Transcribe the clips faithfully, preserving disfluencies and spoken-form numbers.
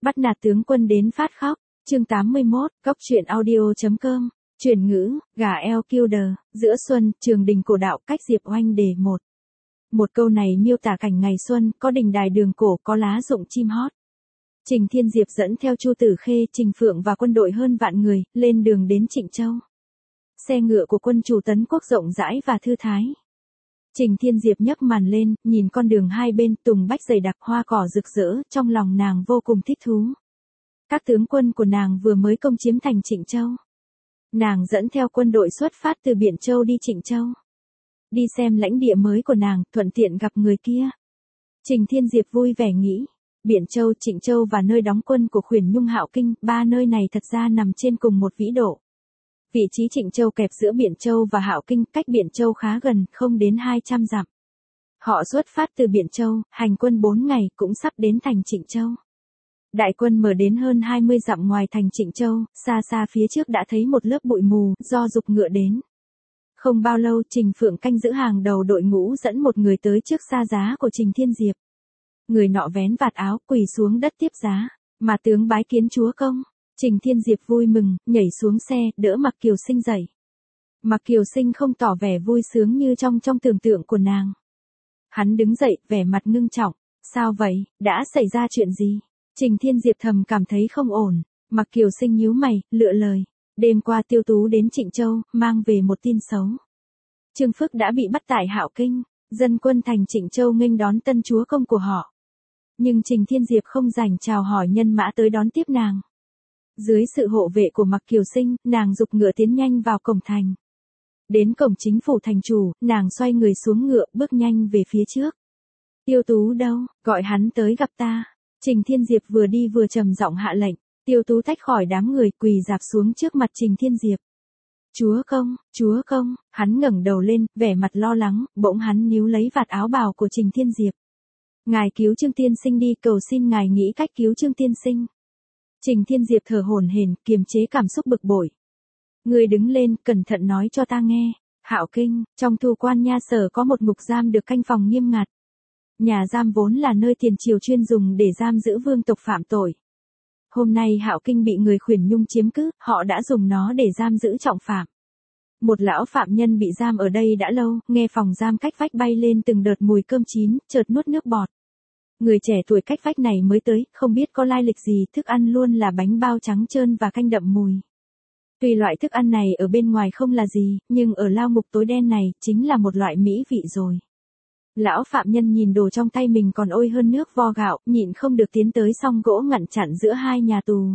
Bắt nạt tướng quân đến phát khóc. Chương tám mươi mốt, Cốc truyện audio chấm com. Chuyển ngữ, gà eo kiêu đờ, giữa xuân, trường đình cổ đạo, cách Diệp Oanh đề một. Một câu này miêu tả cảnh ngày xuân, có đình đài đường cổ, có lá rụng chim hót. Trình Thiên Diệp dẫn theo Chu Tử Khê, Trình Phượng và quân đội hơn vạn người, lên đường đến Trịnh Châu. Xe ngựa của quân chủ Tấn Quốc rộng rãi và thư thái. Trình Thiên Diệp nhấc màn lên, nhìn con đường hai bên tùng bách dày đặc hoa cỏ rực rỡ, trong lòng nàng vô cùng thích thú. Các tướng quân của nàng vừa mới công chiếm thành Trịnh Châu. Nàng dẫn theo quân đội xuất phát từ Biện Châu đi Trịnh Châu. Đi xem lãnh địa mới của nàng, thuận tiện gặp người kia. Trình Thiên Diệp vui vẻ nghĩ, Biện Châu, Trịnh Châu và nơi đóng quân của Khuyển Nhung Hạo Kinh, ba nơi này thật ra nằm trên cùng một vĩ độ. Vị trí Trịnh Châu kẹp giữa Biện Châu và Hạo Kinh, cách Biện Châu khá gần, không đến hai trăm dặm. Họ xuất phát từ Biện Châu, hành quân bốn ngày, cũng sắp đến thành Trịnh Châu. Đại quân mở đến hơn hai mươi dặm ngoài thành Trịnh Châu, xa xa phía trước đã thấy một lớp bụi mù, do dục ngựa đến. Không bao lâu, Trình Phượng canh giữ hàng đầu đội ngũ dẫn một người tới trước xa giá của Trình Thiên Diệp. Người nọ vén vạt áo, quỳ xuống đất tiếp giá, mà tướng bái kiến chúa công. Trình Thiên Diệp vui mừng, nhảy xuống xe, đỡ Mạc Kiều Sinh dậy. Mạc Kiều Sinh không tỏ vẻ vui sướng như trong trong tưởng tượng của nàng. Hắn đứng dậy, vẻ mặt ngưng trọng. Sao vậy, đã xảy ra chuyện gì? Trình Thiên Diệp thầm cảm thấy không ổn. Mạc Kiều Sinh nhíu mày, lựa lời. Đêm qua Tiêu Tú đến Trịnh Châu, mang về một tin xấu. Trương Phức đã bị bắt tại Hạo Kinh, dân quân thành Trịnh Châu nghênh đón tân chúa công của họ. Nhưng Trình Thiên Diệp không rảnh chào hỏi nhân mã tới đón tiếp nàng. Dưới sự hộ vệ của Mạc Kiều Sinh, nàng giục ngựa tiến nhanh vào cổng thành. Đến cổng chính phủ thành chủ, nàng xoay người xuống ngựa, bước nhanh về phía trước. Tiêu Tú đâu, gọi hắn tới gặp ta. Trình Thiên Diệp vừa đi vừa trầm giọng hạ lệnh. Tiêu Tú tách khỏi đám người, quỳ rạp xuống trước mặt Trình Thiên Diệp. Chúa công, chúa công, hắn ngẩng đầu lên, vẻ mặt lo lắng, bỗng hắn níu lấy vạt áo bào của Trình Thiên Diệp. Ngài cứu Trương Tiên Sinh đi, cầu xin ngài nghĩ cách cứu Trương Tiên Sinh. Trình Thiên Diệp thở hổn hển, kiềm chế cảm xúc bực bội. Người đứng lên, cẩn thận nói cho ta nghe. Hạo Kinh, trong Thu Quan nha sở có một ngục giam được canh phòng nghiêm ngặt. Nhà giam vốn là nơi tiền triều chuyên dùng để giam giữ vương tộc phạm tội. Hôm nay Hạo Kinh bị người Khuyển Nhung chiếm cứ, họ đã dùng nó để giam giữ trọng phạm. Một lão phạm nhân bị giam ở đây đã lâu, nghe phòng giam cách vách bay lên từng đợt mùi cơm chín, chợt nuốt nước bọt. Người trẻ tuổi cách vách này mới tới, không biết có lai lịch gì, thức ăn luôn là bánh bao trắng trơn và canh đậm mùi. Tuy loại thức ăn này ở bên ngoài không là gì, nhưng ở lao ngục tối đen này, chính là một loại mỹ vị rồi. Lão phạm nhân nhìn đồ trong tay mình còn ôi hơn nước vo gạo, nhịn không được tiến tới song gỗ ngăn chặn giữa hai nhà tù.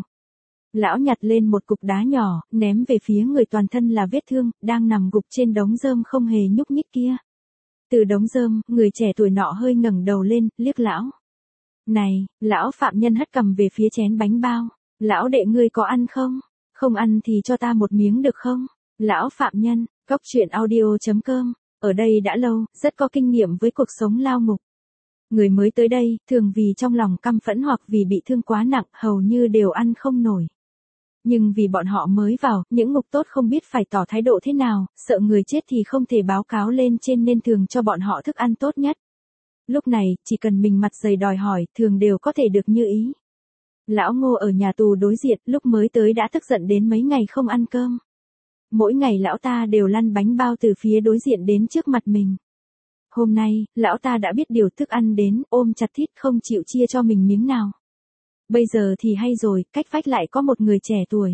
Lão nhặt lên một cục đá nhỏ, ném về phía người toàn thân là vết thương, đang nằm gục trên đống rơm không hề nhúc nhích kia. Từ đống rơm, người trẻ tuổi nọ hơi ngẩng đầu lên, liếc lão. Này, lão phạm nhân hất cầm về phía chén bánh bao. Lão đệ ngươi có ăn không? Không ăn thì cho ta một miếng được không? Lão phạm nhân, Cốc truyện audio chấm com. Ở đây đã lâu, rất có kinh nghiệm với cuộc sống lao ngục. Người mới tới đây, thường vì trong lòng căm phẫn hoặc vì bị thương quá nặng, hầu như đều ăn không nổi. Nhưng vì bọn họ mới vào, những ngục tốt không biết phải tỏ thái độ thế nào, sợ người chết thì không thể báo cáo lên trên nên thường cho bọn họ thức ăn tốt nhất. Lúc này, chỉ cần mình mặt dày đòi hỏi, thường đều có thể được như ý. Lão Ngô ở nhà tù đối diện, lúc mới tới đã tức giận đến mấy ngày không ăn cơm. Mỗi ngày lão ta đều lăn bánh bao từ phía đối diện đến trước mặt mình. Hôm nay, lão ta đã biết điều thức ăn đến, ôm chặt thít không chịu chia cho mình miếng nào. Bây giờ thì hay rồi, cách vách lại có một người trẻ tuổi.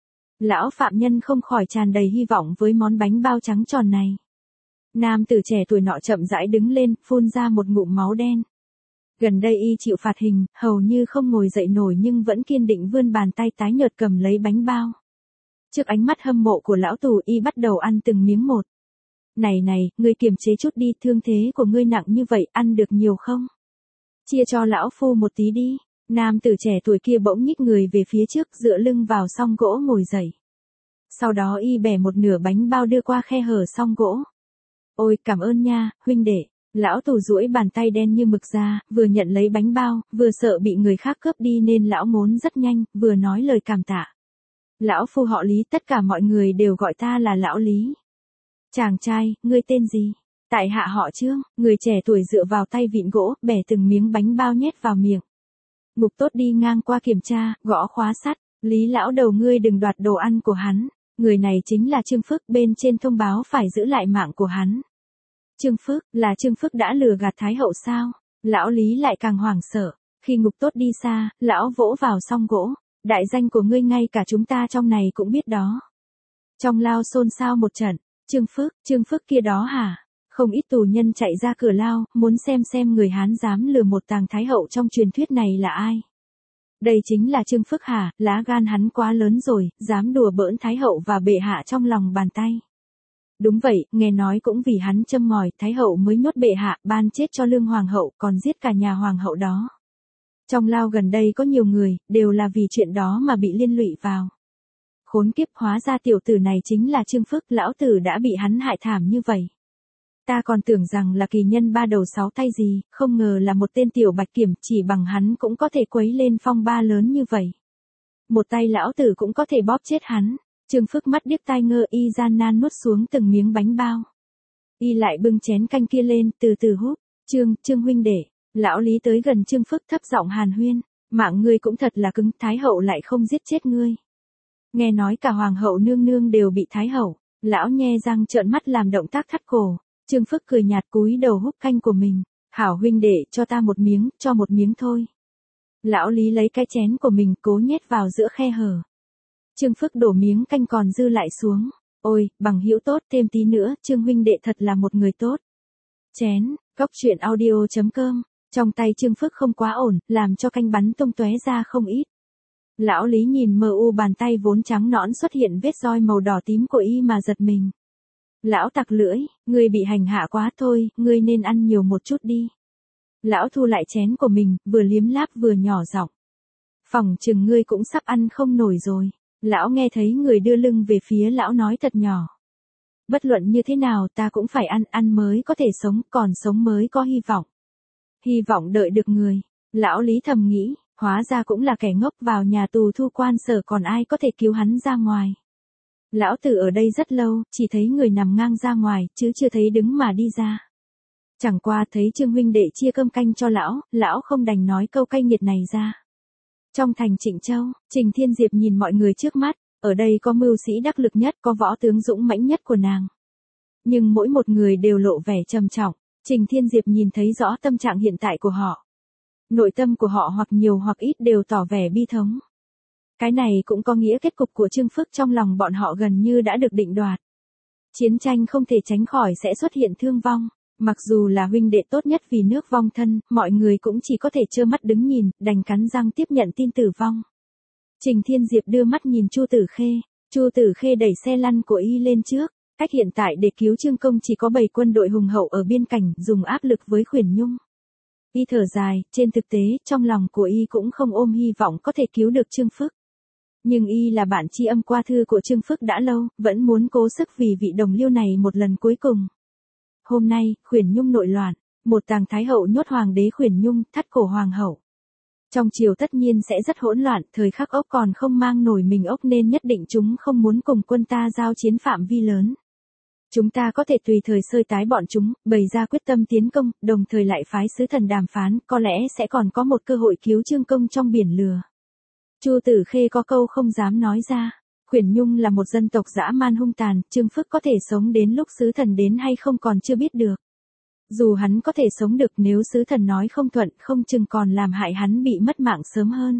Lão phạm nhân không khỏi tràn đầy hy vọng với món bánh bao trắng tròn này. Nam tử trẻ tuổi nọ chậm rãi đứng lên, phun ra một ngụm máu đen. Gần đây y chịu phạt hình, hầu như không ngồi dậy nổi nhưng vẫn kiên định vươn bàn tay tái nhợt cầm lấy bánh bao. Trước ánh mắt hâm mộ của lão tù y bắt đầu ăn từng miếng một. Này này, ngươi kiềm chế chút đi, thương thế của ngươi nặng như vậy, ăn được nhiều không? Chia cho lão phu một tí đi. Nam tử trẻ tuổi kia bỗng nhích người về phía trước, dựa lưng vào song gỗ ngồi dậy. Sau đó y bẻ một nửa bánh bao đưa qua khe hở song gỗ. Ôi, cảm ơn nha, huynh đệ. Lão tù duỗi bàn tay đen như mực ra, vừa nhận lấy bánh bao, vừa sợ bị người khác cướp đi nên lão ngốn rất nhanh, vừa nói lời cảm tạ. Lão phu họ Lý, tất cả mọi người đều gọi ta là lão Lý. Chàng trai, ngươi tên gì? Tại hạ họ Trương. Người trẻ tuổi dựa vào tay vịn gỗ, bẻ từng miếng bánh bao nhét vào miệng. Ngục tốt đi ngang qua kiểm tra, gõ khóa sắt, Lý lão đầu ngươi đừng đoạt đồ ăn của hắn, người này chính là Trương Phước, bên trên thông báo phải giữ lại mạng của hắn. Trương Phước, là Trương Phước đã lừa gạt Thái hậu sao? Lão Lý lại càng hoảng sợ, khi ngục tốt đi xa, lão vỗ vào song gỗ, đại danh của ngươi ngay cả chúng ta trong này cũng biết đó. Trong lao xôn xao một trận, Trương Phước, Trương Phước kia đó hả? Không ít tù nhân chạy ra cửa lao, muốn xem xem người Hán dám lừa một tàng Thái hậu trong truyền thuyết này là ai. Đây chính là Trương Phước hả, lá gan hắn quá lớn rồi, dám đùa bỡn Thái hậu và bệ hạ trong lòng bàn tay. Đúng vậy, nghe nói cũng vì hắn châm ngòi, Thái hậu mới nhốt bệ hạ, ban chết cho Lương Hoàng hậu, còn giết cả nhà Hoàng hậu đó. Trong lao gần đây có nhiều người, đều là vì chuyện đó mà bị liên lụy vào. Khốn kiếp, hóa ra tiểu tử này chính là Trương Phước, lão tử đã bị hắn hại thảm như vậy. Ta còn tưởng rằng là kỳ nhân ba đầu sáu tay gì, không ngờ là một tên tiểu bạch kiểm, chỉ bằng hắn cũng có thể quấy lên phong ba lớn như vậy. Một tay lão tử cũng có thể bóp chết hắn. Trương Phước mắt điếc tai ngơ, y gian nan nuốt xuống từng miếng bánh bao. Y lại bưng chén canh kia lên, từ từ húp. Trương, Trương huynh đệ. Lão Lý tới gần Trương Phước thấp giọng hàn huyên. Mạng ngươi cũng thật là cứng, Thái hậu lại không giết chết ngươi. Nghe nói cả Hoàng hậu nương nương đều bị Thái hậu. Lão nhe răng trợn mắt làm động tác thắt cổ. Trương Phước cười nhạt cúi đầu húp canh của mình. Hảo huynh đệ, cho ta một miếng, cho một miếng thôi. Lão Lý lấy cái chén của mình cố nhét vào giữa khe hở. Trương Phước đổ miếng canh còn dư lại xuống. Ôi, bằng hữu tốt, thêm tí nữa, Trương huynh đệ thật là một người tốt. Chén, góc truyện audio chấm com. Trong tay Trương Phước không quá ổn, làm cho canh bắn tung tóe ra không ít. Lão Lý nhìn mờ u bàn tay vốn trắng nõn xuất hiện vết roi màu đỏ tím của y mà giật mình. Lão tặc lưỡi, ngươi bị hành hạ quá thôi, ngươi nên ăn nhiều một chút đi. Lão thu lại chén của mình, vừa liếm láp vừa nhỏ giọng. Phỏng chừng ngươi cũng sắp ăn không nổi rồi. Lão nghe thấy người đưa lưng về phía lão nói thật nhỏ. Bất luận như thế nào ta cũng phải ăn, ăn mới có thể sống, còn sống mới có hy vọng. Hy vọng đợi được người. Lão Lý thầm nghĩ, hóa ra cũng là kẻ ngốc, vào nhà tù thu quan sở còn ai có thể cứu hắn ra ngoài. Lão tử ở đây rất lâu, chỉ thấy người nằm ngang ra ngoài, chứ chưa thấy đứng mà đi ra. Chẳng qua thấy Trương huynh đệ chia cơm canh cho lão, lão không đành nói câu cay nghiệt này ra. Trong thành Trịnh Châu, Trình Thiên Diệp nhìn mọi người trước mắt, ở đây có mưu sĩ đắc lực nhất, có võ tướng dũng mãnh nhất của nàng. Nhưng mỗi một người đều lộ vẻ trầm trọng, Trình Thiên Diệp nhìn thấy rõ tâm trạng hiện tại của họ. Nội tâm của họ hoặc nhiều hoặc ít đều tỏ vẻ bi thống. Cái này cũng có nghĩa kết cục của Trương Phước trong lòng bọn họ gần như đã được định đoạt. Chiến tranh không thể tránh khỏi sẽ xuất hiện thương vong. Mặc dù là huynh đệ tốt nhất vì nước vong thân, mọi người cũng chỉ có thể trơ mắt đứng nhìn, đành cắn răng tiếp nhận tin tử vong. Trình Thiên Diệp đưa mắt nhìn Chu Tử Khê, Chu Tử Khê đẩy xe lăn của y lên trước, cách hiện tại để cứu Trương Công chỉ có bảy quân đội hùng hậu ở biên cảnh, dùng áp lực với Khuyển Nhung. Y thở dài, trên thực tế, trong lòng của y cũng không ôm hy vọng có thể cứu được Trương Phước. Nhưng y là bạn tri âm qua thư của Trương Phước đã lâu, vẫn muốn cố sức vì vị đồng liêu này một lần cuối cùng. Hôm nay, Khuyển Nhung nội loạn, một tàng Thái hậu nhốt hoàng đế Khuyển Nhung, thắt cổ hoàng hậu. Trong triều tất nhiên sẽ rất hỗn loạn, thời khắc ốc còn không mang nổi mình ốc nên nhất định chúng không muốn cùng quân ta giao chiến phạm vi lớn. Chúng ta có thể tùy thời sơi tái bọn chúng, bày ra quyết tâm tiến công, đồng thời lại phái sứ thần đàm phán, có lẽ sẽ còn có một cơ hội cứu Trương Công trong biển lửa. Chu Tử Khê có câu không dám nói ra. Khuyển Nhung là một dân tộc dã man hung tàn, Trương Phước có thể sống đến lúc sứ thần đến hay không còn chưa biết được. Dù hắn có thể sống được, nếu sứ thần nói không thuận, không chừng còn làm hại hắn bị mất mạng sớm hơn.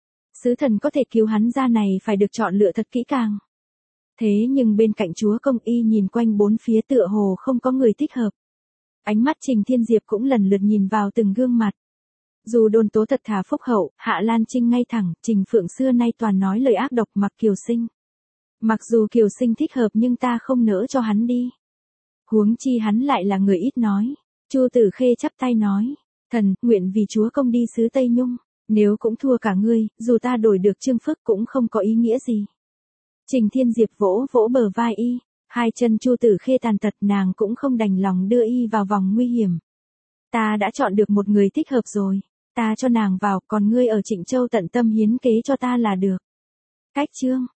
Sứ thần có thể cứu hắn ra này phải được chọn lựa thật kỹ càng. Thế nhưng bên cạnh chúa công, y nhìn quanh bốn phía tựa hồ không có người thích hợp. Ánh mắt Trình Thiên Diệp cũng lần lượt nhìn vào từng gương mặt. Dù đồn tố thật thà phúc hậu, Hạ Lan Trinh ngay thẳng, Trình Phượng xưa nay toàn nói lời ác độc, mặc Kiều Sinh. Mặc dù Kiều Sinh thích hợp nhưng ta không nỡ cho hắn đi. Huống chi hắn lại là người ít nói. Chu Tử Khê chắp tay nói, thần, nguyện vì chúa công đi xứ Tây Nhung, nếu cũng thua cả ngươi, dù ta đổi được Trương Phước cũng không có ý nghĩa gì. Trình Thiên Diệp vỗ vỗ bờ vai y, hai chân Chu Tử Khê tàn tật, nàng cũng không đành lòng đưa y vào vòng nguy hiểm. Ta đã chọn được một người thích hợp rồi, ta cho nàng vào, còn ngươi ở Trịnh Châu tận tâm hiến kế cho ta là được. Cách chương